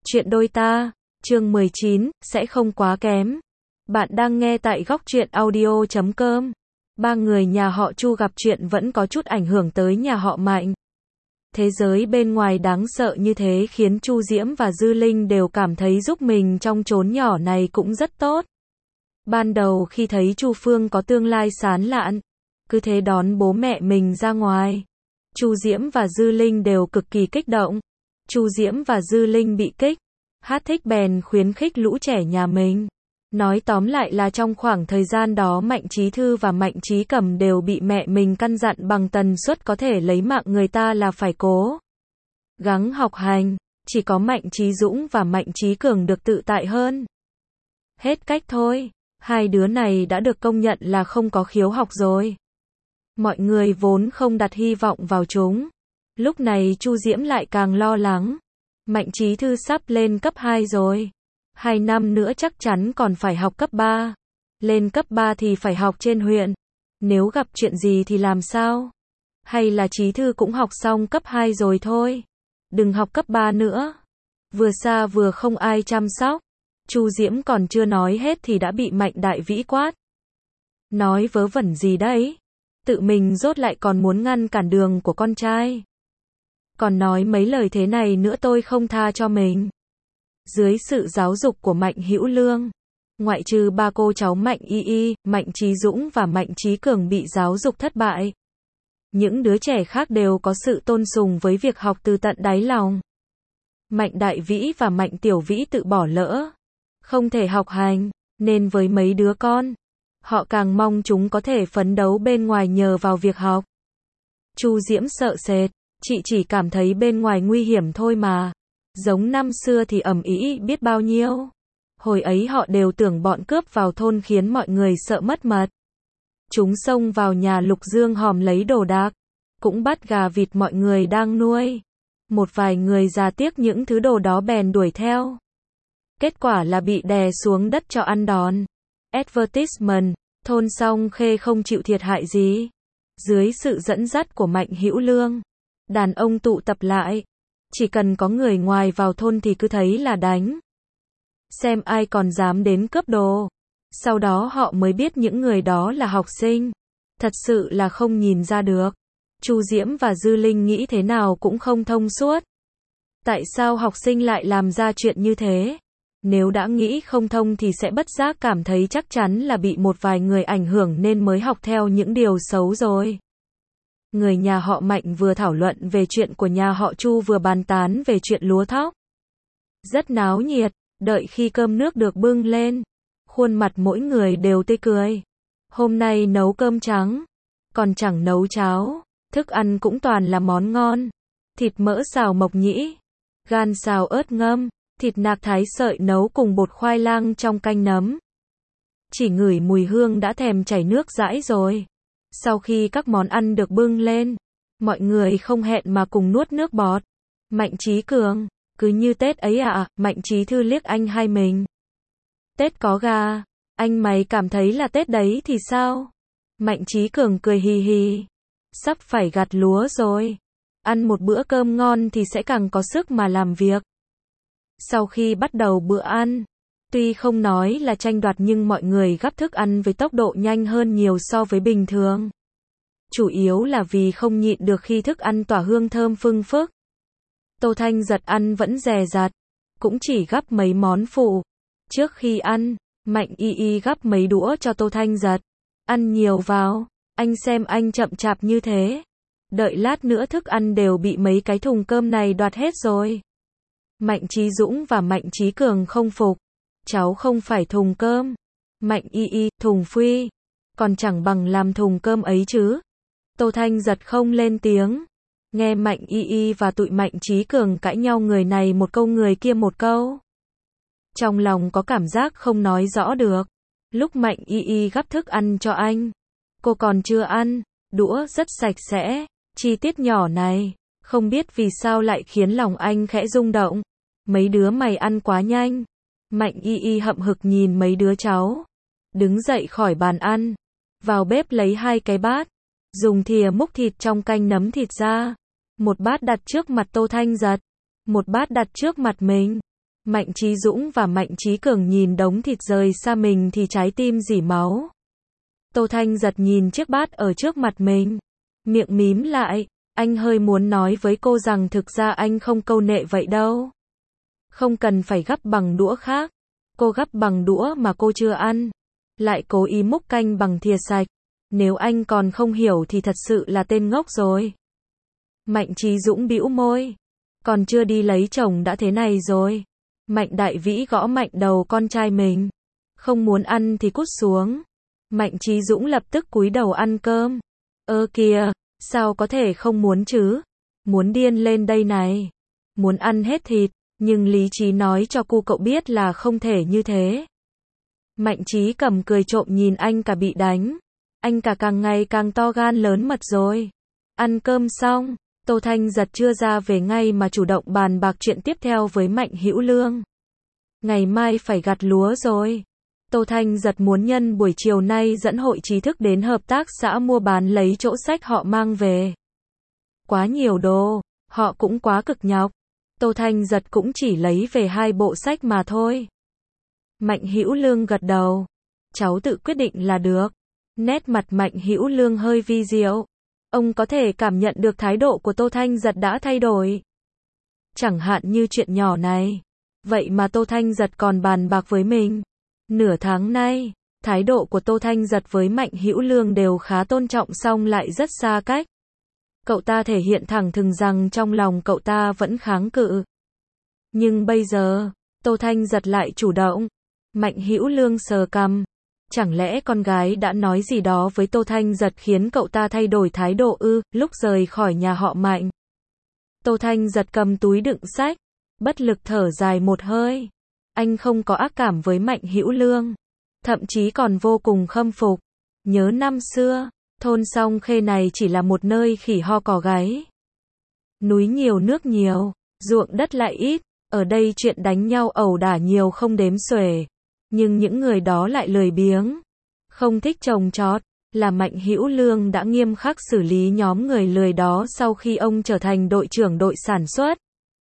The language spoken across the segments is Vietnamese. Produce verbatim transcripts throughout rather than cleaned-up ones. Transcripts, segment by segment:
Chuyện đôi ta, chương mười chín, sẽ không quá kém. Bạn đang nghe tại góc truyện audio chấm com. Ba người nhà họ Chu gặp chuyện vẫn có chút ảnh hưởng tới nhà họ Mạnh. Thế giới bên ngoài đáng sợ như thế khiến Chu Diễm và Dư Linh đều cảm thấy giúp mình trong chốn nhỏ này cũng rất tốt. Ban đầu khi thấy Chu Phương có tương lai sáng lạn, cứ thế đón bố mẹ mình ra ngoài, Chu Diễm và Dư Linh đều cực kỳ kích động. Chu Diễm và Dư Linh bị kích, hát thích bèn khuyến khích lũ trẻ nhà mình. Nói tóm lại là trong khoảng thời gian đó Mạnh Chí Thư và Mạnh Chí Cẩm đều bị mẹ mình căn dặn bằng tần suất có thể lấy mạng người ta là phải cố gắng học hành, chỉ có Mạnh Chí Dũng và Mạnh Chí Cường được tự tại hơn. Hết cách thôi, hai đứa này đã được công nhận là không có khiếu học rồi. Mọi người vốn không đặt hy vọng vào chúng. Lúc này Chu Diễm lại càng lo lắng. Mạnh Chí Thư sắp lên cấp hai rồi. Hai năm nữa chắc chắn còn phải học cấp ba. Lên cấp ba thì phải học trên huyện. Nếu gặp chuyện gì thì làm sao? Hay là Chí Thư cũng học xong cấp hai rồi thôi. Đừng học cấp ba nữa. Vừa xa vừa không ai chăm sóc. Chu Diễm còn chưa nói hết thì đã bị Mạnh Đại Vĩ quát. Nói vớ vẩn gì đấy? Tự mình rốt lại còn muốn ngăn cản đường của con trai. Còn nói mấy lời thế này nữa tôi không tha cho mình. Dưới sự giáo dục của Mạnh Hữu Lương, ngoại trừ ba cô cháu Mạnh Y Y, Mạnh Chí Dũng và Mạnh Chí Cường bị giáo dục thất bại, những đứa trẻ khác đều có sự tôn sùng với việc học từ tận đáy lòng. Mạnh Đại Vĩ và Mạnh Tiểu Vĩ tự bỏ lỡ, không thể học hành, nên với mấy đứa con, họ càng mong chúng có thể phấn đấu bên ngoài nhờ vào việc học. Chu Diễm sợ sệt. Chị chỉ cảm thấy bên ngoài nguy hiểm thôi mà. Giống năm xưa thì ầm ĩ biết bao nhiêu. Hồi ấy họ đều tưởng bọn cướp vào thôn khiến mọi người sợ mất mật. Chúng xông vào nhà Lục Dương hòm lấy đồ đạc. Cũng bắt gà vịt mọi người đang nuôi. Một vài người già tiếc những thứ đồ đó bèn đuổi theo. Kết quả là bị đè xuống đất cho ăn đòn. Advertisement, thôn Song Khê không chịu thiệt hại gì. Dưới sự dẫn dắt của Mạnh Hữu Lương, đàn ông tụ tập lại. Chỉ cần có người ngoài vào thôn thì cứ thấy là đánh. Xem ai còn dám đến cướp đồ. Sau đó họ mới biết những người đó là học sinh. Thật sự là không nhìn ra được. Chu Diễm và Dư Linh nghĩ thế nào cũng không thông suốt. Tại sao học sinh lại làm ra chuyện như thế? Nếu đã nghĩ không thông thì sẽ bất giác cảm thấy chắc chắn là bị một vài người ảnh hưởng nên mới học theo những điều xấu rồi. Người nhà họ Mạnh vừa thảo luận về chuyện của nhà họ Chu vừa bàn tán về chuyện lúa thóc. Rất náo nhiệt, đợi khi cơm nước được bưng lên, khuôn mặt mỗi người đều tươi cười. Hôm nay nấu cơm trắng, còn chẳng nấu cháo, thức ăn cũng toàn là món ngon. Thịt mỡ xào mộc nhĩ, gan xào ớt ngâm, thịt nạc thái sợi nấu cùng bột khoai lang trong canh nấm. Chỉ ngửi mùi hương đã thèm chảy nước dãi rồi. Sau khi các món ăn được bưng lên, mọi người không hẹn mà cùng nuốt nước bọt. Mạnh Chí Cường, cứ như Tết ấy à, Mạnh Chí Thư liếc anh hai mình. Tết có gà, anh mày cảm thấy là Tết đấy thì sao? Mạnh Chí Cường cười hì hì. Sắp phải gặt lúa rồi. Ăn một bữa cơm ngon thì sẽ càng có sức mà làm việc. Sau khi bắt đầu bữa ăn, tuy không nói là tranh đoạt nhưng mọi người gắp thức ăn với tốc độ nhanh hơn nhiều so với bình thường. Chủ yếu là vì không nhịn được khi thức ăn tỏa hương thơm phưng phức. Tô Thanh Giật ăn vẫn dè dặt, cũng chỉ gắp mấy món phụ. Trước khi ăn, Mạnh Y Y gắp mấy đũa cho Tô Thanh Giật. Ăn nhiều vào, anh xem anh chậm chạp như thế. Đợi lát nữa thức ăn đều bị mấy cái thùng cơm này đoạt hết rồi. Mạnh Chí Dũng và Mạnh Chí Cường không phục. Cháu không phải thùng cơm. Mạnh Y Y, thùng phi. Còn chẳng bằng làm thùng cơm ấy chứ. Tô Thanh Giật không lên tiếng. Nghe Mạnh Y Y và tụi Mạnh Chí Cường cãi nhau người này một câu người kia một câu. Trong lòng có cảm giác không nói rõ được. Lúc Mạnh Y Y gắp thức ăn cho anh, cô còn chưa ăn, đũa rất sạch sẽ. Chi tiết nhỏ này, không biết vì sao lại khiến lòng anh khẽ rung động. Mấy đứa mày ăn quá nhanh. Mạnh Y Y hậm hực nhìn mấy đứa cháu. Đứng dậy khỏi bàn ăn. Vào bếp lấy hai cái bát. Dùng thìa múc thịt trong canh nấm thịt ra. Một bát đặt trước mặt Tô Thanh Giật. Một bát đặt trước mặt mình. Mạnh Chí Dũng và Mạnh Chí Cường nhìn đống thịt rời xa mình thì trái tim rỉ máu. Tô Thanh Giật nhìn chiếc bát ở trước mặt mình, miệng mím lại, anh hơi muốn nói với cô rằng thực ra anh không câu nệ vậy đâu. Không cần phải gắp bằng đũa khác, cô gắp bằng đũa mà cô chưa ăn, lại cố ý múc canh bằng thìa sạch. Nếu anh còn không hiểu thì thật sự là tên ngốc rồi. Mạnh Chí Dũng bĩu môi, còn chưa đi lấy chồng đã thế này rồi. Mạnh Đại Vĩ gõ mạnh đầu con trai mình, không muốn ăn thì cút xuống. Mạnh Chí Dũng lập tức cúi đầu ăn cơm. Ơ kìa, sao có thể không muốn chứ? Muốn điên lên đây này. Muốn ăn hết thịt, nhưng lý trí nói cho cu cậu biết là không thể như thế. Mạnh Chí Cầm cười trộm nhìn anh cả bị đánh. Anh cả càng ngày càng to gan lớn mật rồi. Ăn cơm xong, Tô Thanh Giật chưa ra về ngay mà chủ động bàn bạc chuyện tiếp theo với Mạnh Hữu Lương. Ngày mai phải gặt lúa rồi. Tô Thanh Giật muốn nhân buổi chiều nay dẫn hội trí thức đến hợp tác xã mua bán lấy chỗ sách họ mang về. Quá nhiều đồ, họ cũng quá cực nhọc. Tô Thanh Giật cũng chỉ lấy về hai bộ sách mà thôi. Mạnh Hữu Lương gật đầu. Cháu tự quyết định là được. Nét mặt Mạnh Hữu Lương hơi vi diệu. Ông có thể cảm nhận được thái độ của Tô Thanh Giật đã thay đổi. Chẳng hạn như chuyện nhỏ này. Vậy mà Tô Thanh Giật còn bàn bạc với mình. Nửa tháng nay, thái độ của Tô Thanh Giật với Mạnh Hữu Lương đều khá tôn trọng song lại rất xa cách. Cậu ta thể hiện thẳng thừng rằng trong lòng cậu ta vẫn kháng cự. Nhưng bây giờ, Tô Thanh Giật lại chủ động. Mạnh Hữu Lương sờ cằm. Chẳng lẽ con gái đã nói gì đó với Tô Thanh Giật khiến cậu ta thay đổi thái độ ư? Lúc rời khỏi nhà họ Mạnh, Tô Thanh Giật cầm túi đựng sách, bất lực thở dài một hơi. Anh không có ác cảm với Mạnh Hữu Lương, thậm chí còn vô cùng khâm phục. Nhớ năm xưa, thôn Song Khê này chỉ là một nơi khỉ ho cò gáy. Núi nhiều nước nhiều, ruộng đất lại ít, ở đây chuyện đánh nhau ẩu đả nhiều không đếm xuể. Nhưng những người đó lại lười biếng, không thích trồng trọt, là Mạnh Hữu Lương đã nghiêm khắc xử lý nhóm người lười đó sau khi ông trở thành đội trưởng đội sản xuất.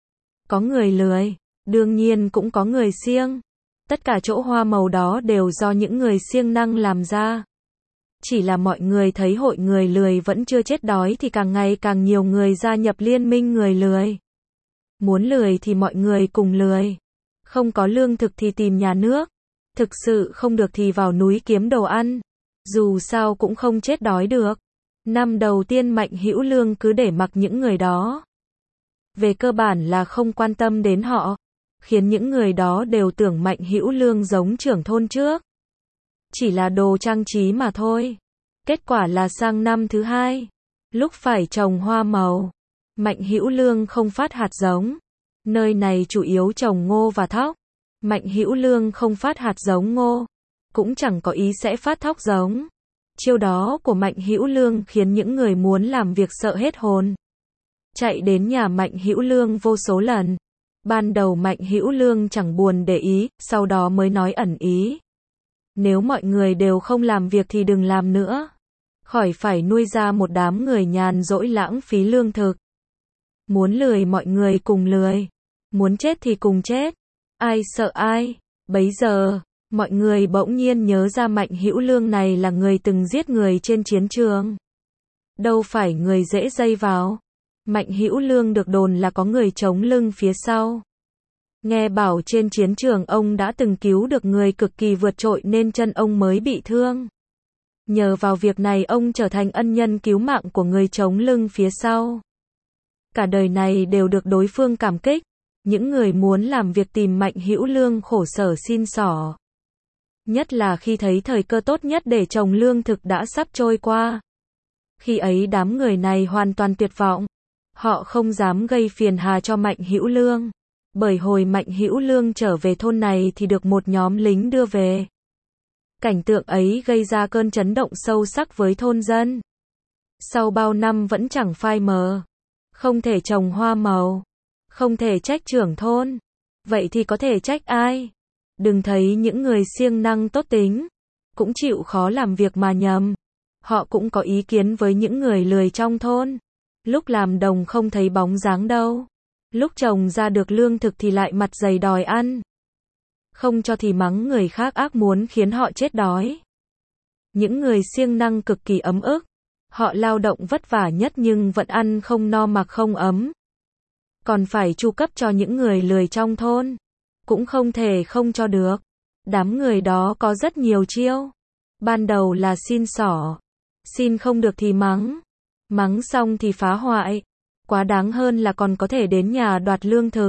Có người lười, đương nhiên cũng có người siêng. Tất cả chỗ hoa màu đó đều do những người siêng năng làm ra. Chỉ là mọi người thấy hội người lười vẫn chưa chết đói thì càng ngày càng nhiều người gia nhập liên minh người lười. Muốn lười thì mọi người cùng lười. Không có lương thực thì tìm nhà nước. Thực sự không được thì vào núi kiếm đồ ăn. Dù sao cũng không chết đói được. Năm đầu tiên Mạnh Hữu Lương cứ để mặc những người đó. Về cơ bản là không quan tâm đến họ. Khiến những người đó đều tưởng Mạnh Hữu Lương giống trưởng thôn trước. Chỉ là đồ trang trí mà thôi. Kết quả là sang năm thứ hai, lúc phải trồng hoa màu, Mạnh Hữu Lương không phát hạt giống. Nơi này chủ yếu trồng ngô và thóc. Mạnh Hữu Lương không phát hạt giống ngô, cũng chẳng có ý sẽ phát thóc giống. Chiêu đó của Mạnh Hữu Lương khiến những người muốn làm việc sợ hết hồn. Chạy đến nhà Mạnh Hữu Lương vô số lần. Ban đầu Mạnh Hữu Lương chẳng buồn để ý, sau đó mới nói ẩn ý. Nếu mọi người đều không làm việc thì đừng làm nữa. Khỏi phải nuôi ra một đám người nhàn rỗi lãng phí lương thực. Muốn lười mọi người cùng lười. Muốn chết thì cùng chết. Ai sợ ai. Bấy giờ, mọi người bỗng nhiên nhớ ra Mạnh Hữu Lương này là người từng giết người trên chiến trường. Đâu phải người dễ dây vào. Mạnh Hữu Lương được đồn là có người chống lưng phía sau. Nghe bảo trên chiến trường ông đã từng cứu được người cực kỳ vượt trội nên chân ông mới bị thương. Nhờ vào việc này ông trở thành ân nhân cứu mạng của người chống lưng phía sau. Cả đời này đều được đối phương cảm kích. Những người muốn làm việc tìm Mạnh Hữu Lương khổ sở xin xỏ. Nhất là khi thấy thời cơ tốt nhất để trồng lương thực đã sắp trôi qua. Khi ấy đám người này hoàn toàn tuyệt vọng. Họ không dám gây phiền hà cho Mạnh Hữu Lương. Bởi hồi Mạnh Hữu Lương trở về thôn này thì được một nhóm lính đưa về. Cảnh tượng ấy gây ra cơn chấn động sâu sắc với thôn dân. Sau bao năm vẫn chẳng phai mờ. Không thể trồng hoa màu. Không thể trách trưởng thôn. Vậy thì có thể trách ai? Đừng thấy những người siêng năng tốt tính. Cũng chịu khó làm việc mà nhầm. Họ cũng có ý kiến với những người lười trong thôn. Lúc làm đồng không thấy bóng dáng đâu. Lúc trồng ra được lương thực thì lại mặt dày đòi ăn. Không cho thì mắng người khác ác muốn khiến họ chết đói. Những người siêng năng cực kỳ ấm ức. Họ lao động vất vả nhất nhưng vẫn ăn không no mặc không ấm. Còn phải chu cấp cho những người lười trong thôn. Cũng không thể không cho được. Đám người đó có rất nhiều chiêu. Ban đầu là xin xỏ. Xin không được thì mắng. Mắng xong thì phá hoại. Quá đáng hơn là còn có thể đến nhà đoạt lương thực.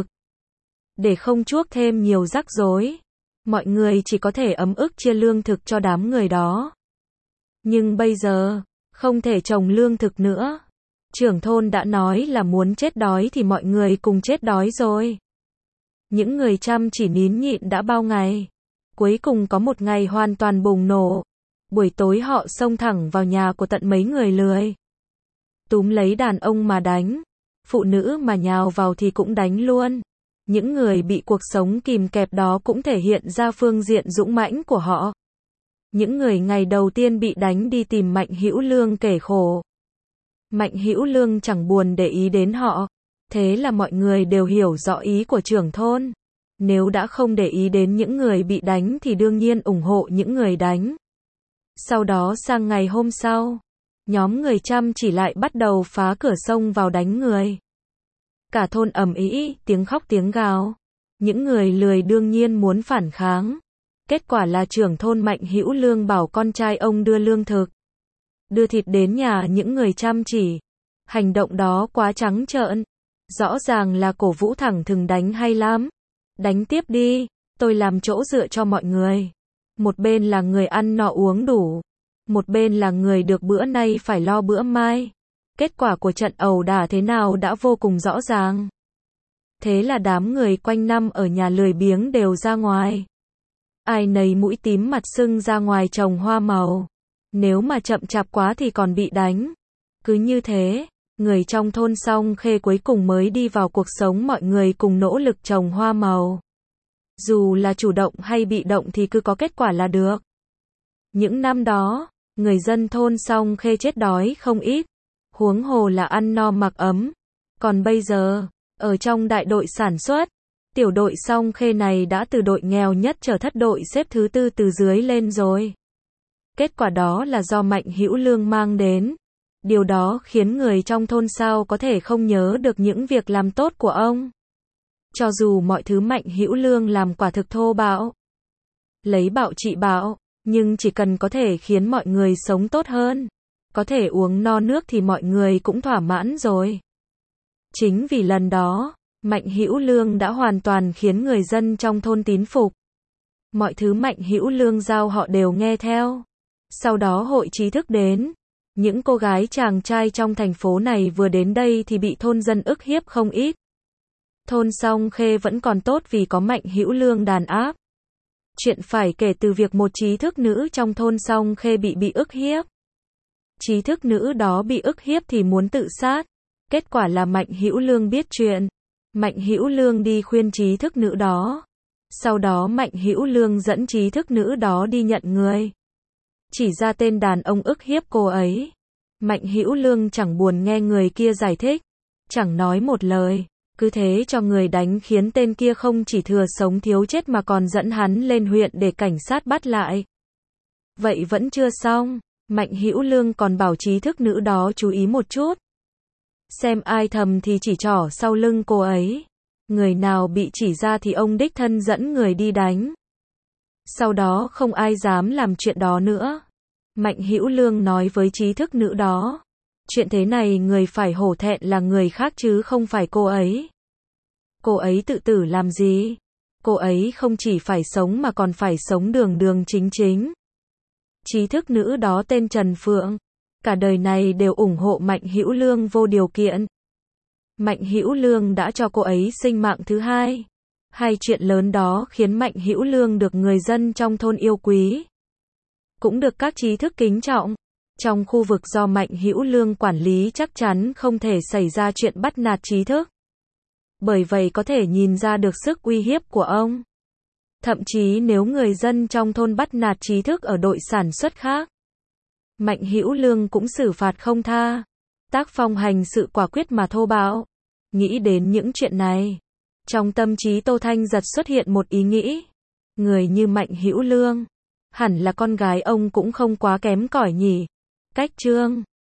Để không chuốc thêm nhiều rắc rối, mọi người chỉ có thể ấm ức chia lương thực cho đám người đó. Nhưng bây giờ, không thể trồng lương thực nữa. Trưởng thôn đã nói là muốn chết đói thì mọi người cùng chết đói rồi. Những người chăm chỉ nín nhịn đã bao ngày. Cuối cùng có một ngày hoàn toàn bùng nổ. Buổi tối họ xông thẳng vào nhà của tận mấy người lười. Túm lấy đàn ông mà đánh. Phụ nữ mà nhào vào thì cũng đánh luôn. Những người bị cuộc sống kìm kẹp đó cũng thể hiện ra phương diện dũng mãnh của họ. Những người ngày đầu tiên bị đánh đi tìm Mạnh Hữu Lương kể khổ. Mạnh Hữu Lương chẳng buồn để ý đến họ. Thế là mọi người đều hiểu rõ ý của trưởng thôn. Nếu đã không để ý đến những người bị đánh thì đương nhiên ủng hộ những người đánh. Sau đó sang ngày hôm sau, nhóm người chăm chỉ lại bắt đầu phá cửa sông vào đánh người. Cả thôn ầm ĩ, tiếng khóc tiếng gào. Những người lười đương nhiên muốn phản kháng. Kết quả là trưởng thôn Mạnh Hữu Lương bảo con trai ông đưa lương thực, đưa thịt đến nhà những người chăm chỉ. Hành động đó quá trắng trợn. Rõ ràng là cổ vũ thẳng thừng đánh hay lắm. Đánh tiếp đi, tôi làm chỗ dựa cho mọi người. Một bên là người ăn no uống đủ. Một bên là người được bữa nay phải lo bữa mai. Kết quả của trận ẩu đả thế nào đã vô cùng rõ ràng. Thế là đám người quanh năm ở nhà lười biếng đều ra ngoài. Ai nấy mũi tím mặt sưng ra ngoài trồng hoa màu. Nếu mà chậm chạp quá thì còn bị đánh. Cứ như thế, người trong thôn Song Khê cuối cùng mới đi vào cuộc sống, mọi người cùng nỗ lực trồng hoa màu. Dù là chủ động hay bị động thì cứ có kết quả là được. Những năm đó, người dân thôn Song Khê chết đói không ít. Huống hồ là ăn no mặc ấm. Còn bây giờ, ở trong đại đội sản xuất, tiểu đội Song Khê này đã từ đội nghèo nhất trở thất đội xếp thứ tư từ dưới lên rồi. Kết quả đó là do Mạnh Hữu Lương mang đến. Điều đó khiến người trong thôn sao có thể không nhớ được những việc làm tốt của ông. Cho dù mọi thứ Mạnh Hữu Lương làm quả thực thô bạo, lấy bạo trị bạo, nhưng chỉ cần có thể khiến mọi người sống tốt hơn, có thể uống no nước thì mọi người cũng thỏa mãn rồi. Chính vì lần đó, Mạnh Hữu Lương đã hoàn toàn khiến người dân trong thôn tín phục. Mọi thứ Mạnh Hữu Lương giao họ đều nghe theo. Sau đó hội trí thức đến. Những cô gái chàng trai trong thành phố này vừa đến đây thì bị thôn dân ức hiếp không ít. Thôn Song Khê vẫn còn tốt vì có Mạnh Hữu Lương đàn áp. Chuyện phải kể từ việc một trí thức nữ trong thôn Song Khê bị bị ức hiếp. Trí thức nữ đó bị ức hiếp thì muốn tự sát. Kết quả là Mạnh Hữu Lương biết chuyện. Mạnh Hữu Lương đi khuyên trí thức nữ đó. Sau đó Mạnh Hữu Lương dẫn trí thức nữ đó đi nhận người. Chỉ ra tên đàn ông ức hiếp cô ấy. Mạnh Hữu Lương chẳng buồn nghe người kia giải thích. Chẳng nói một lời. Cứ thế cho người đánh khiến tên kia không chỉ thừa sống thiếu chết mà còn dẫn hắn lên huyện để cảnh sát bắt lại. Vậy vẫn chưa xong. Mạnh Hữu Lương còn bảo trí thức nữ đó chú ý một chút. Xem ai thầm thì chỉ trỏ sau lưng cô ấy. Người nào bị chỉ ra thì ông đích thân dẫn người đi đánh. Sau đó không ai dám làm chuyện đó nữa. Mạnh Hữu Lương nói với trí thức nữ đó. Chuyện thế này người phải hổ thẹn là người khác chứ không phải cô ấy. Cô ấy tự tử làm gì? Cô ấy không chỉ phải sống mà còn phải sống đường đường chính chính. Trí thức nữ đó tên Trần Phượng. Cả đời này đều ủng hộ Mạnh Hữu Lương vô điều kiện. Mạnh Hữu Lương đã cho cô ấy sinh mạng thứ hai. Hai chuyện lớn đó khiến Mạnh Hữu Lương được người dân trong thôn yêu quý. Cũng được các trí thức kính trọng. Trong khu vực do Mạnh Hữu Lương quản lý chắc chắn không thể xảy ra chuyện bắt nạt trí thức. Bởi vậy có thể nhìn ra được sức uy hiếp của ông. Thậm chí nếu người dân trong thôn bắt nạt trí thức ở đội sản xuất khác, Mạnh Hữu Lương cũng xử phạt không tha. Tác phong hành sự quả quyết mà thô bạo. Nghĩ đến những chuyện này, trong tâm trí Tô Thanh Giật xuất hiện một ý nghĩ. Người như Mạnh Hữu Lương, hẳn là con gái ông cũng không quá kém cỏi nhỉ. Cách Trương